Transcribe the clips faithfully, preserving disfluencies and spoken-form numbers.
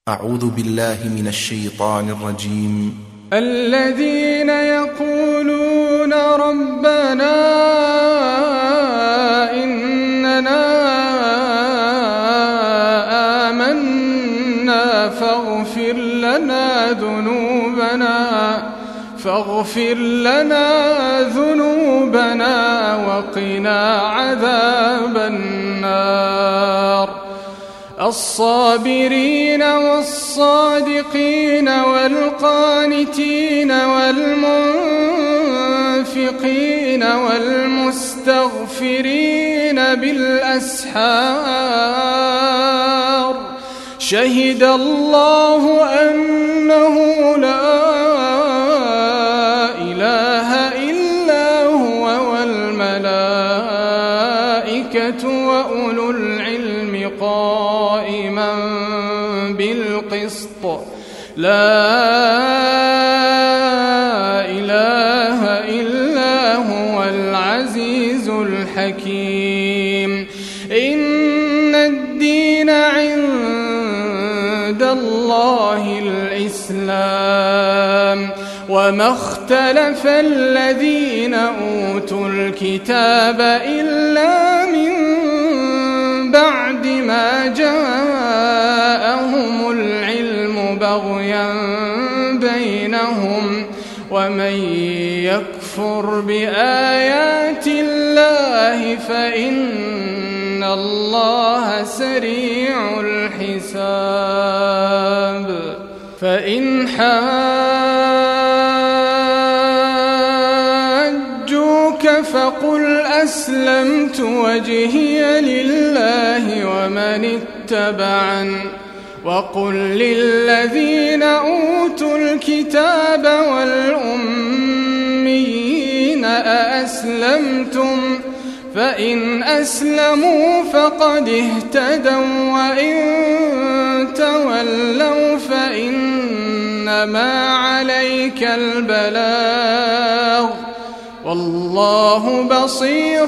أعوذ بالله من الشيطان الرجيم. الذين يقولون ربنا إننا آمنا فاغفر لنا ذنوبنا فاغفر لنا ذنوبنا وقنا عذاب النار. الصابرين والصادقين والقانتين والمنفقين والمستغفرين بالأسحار. شهد الله أنه لا إله إلا هو والملائكة وأولو العلم قائما بالقسط. لا إله إلا هو العزيز الحكيم. إن الدين عند الله الإسلام وما اختلف الذين أوتوا الكتاب إلا من بعد ما جاءهم العلم بغيا بينهم ومن يكفر بآيات الله فإن الله سريع الحساب. فإن حاجوك فقل أسلمت وجهي لله ومن اتبعن وقل للذين أوتوا الكتاب والأميين أأسلمتم فإن أسلموا فقد اهتدوا وإن تولوا فإنما عليك البلاغ والله بصير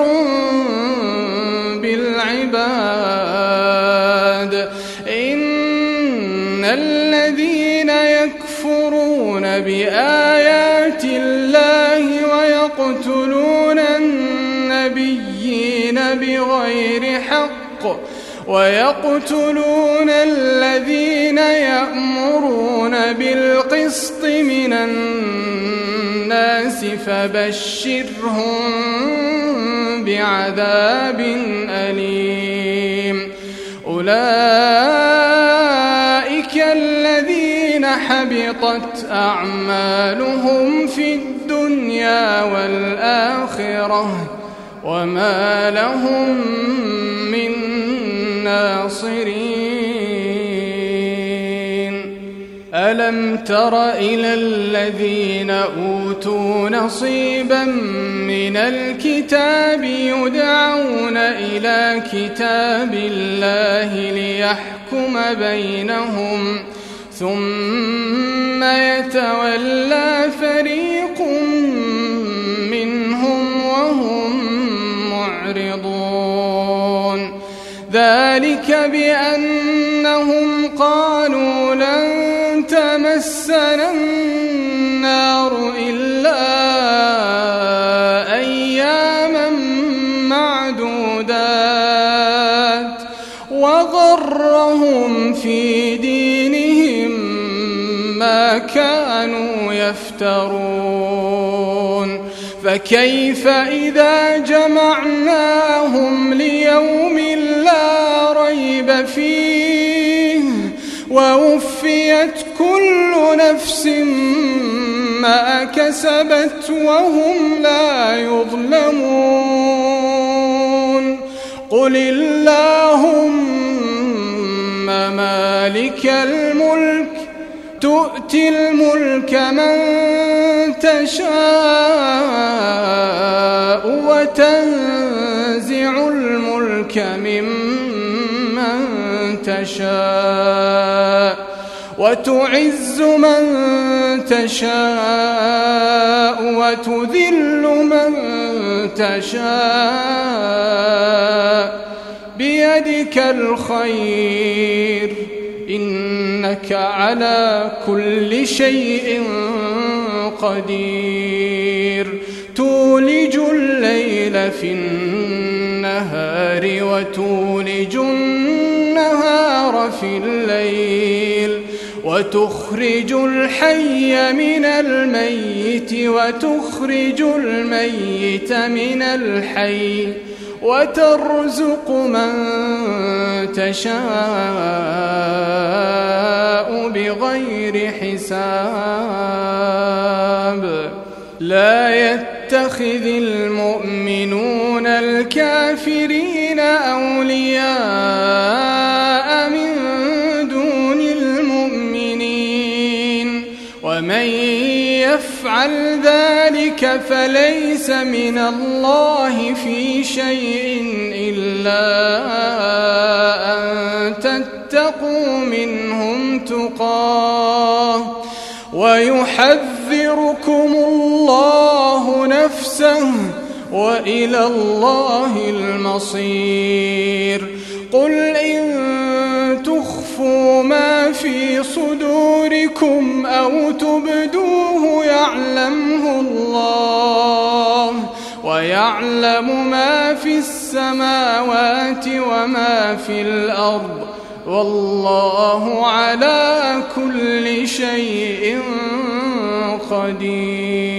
بالعباد. إن الذين يكفرون بآيات الله ويقتلون النبيين بغير حق ويقتلون الذين يأمرون بالقسط من الناس فبشرهم بعذاب أليم. أولئك الذين حبطت أعمالهم في الدنيا والآخرة وما لهم من ناصرين. ألم تر إلى الذين أوتوا نصيبا من الكتاب يدعون إلى كتاب الله ليحكم بينهم ثم يتولى فريق منهم وهم معرضون. ذلك بأنهم قالوا لن تمسنا النار إلا أياما معدودات وغرهم في دينهم ما كانوا يفترون. فكيف إذا جمعناهم ليوم لا ريب فيه ووفيت كل نفس ما كسبت وهم لا يظلمون. قل اللهم مالك الملك تؤتي الملك من تشاء وتنزع الملك ممن تشاء وتعز من تشاء وتذل من تشاء بيدك الخير إنك على كل شيء قدير تولج الليل في النهار وتولج النهار في الليل وتخرج الحي من الميت وتخرج الميت من الحي وترزق من تشاء بغير حساب لا يتخذ المؤمنون الكافرين أولياء من دون المؤمنين ومن يفعل ذلك فليس من الله في شيء إلا أن تتقوا منهم تقاه ويحذركم الله نفسه وإلى الله المصير قل إن تخفوا ما في صدوركم أو تبدوه يعلمه الله ويعلم ما في السماوات وما في الأرض والله على كل شيء قدير.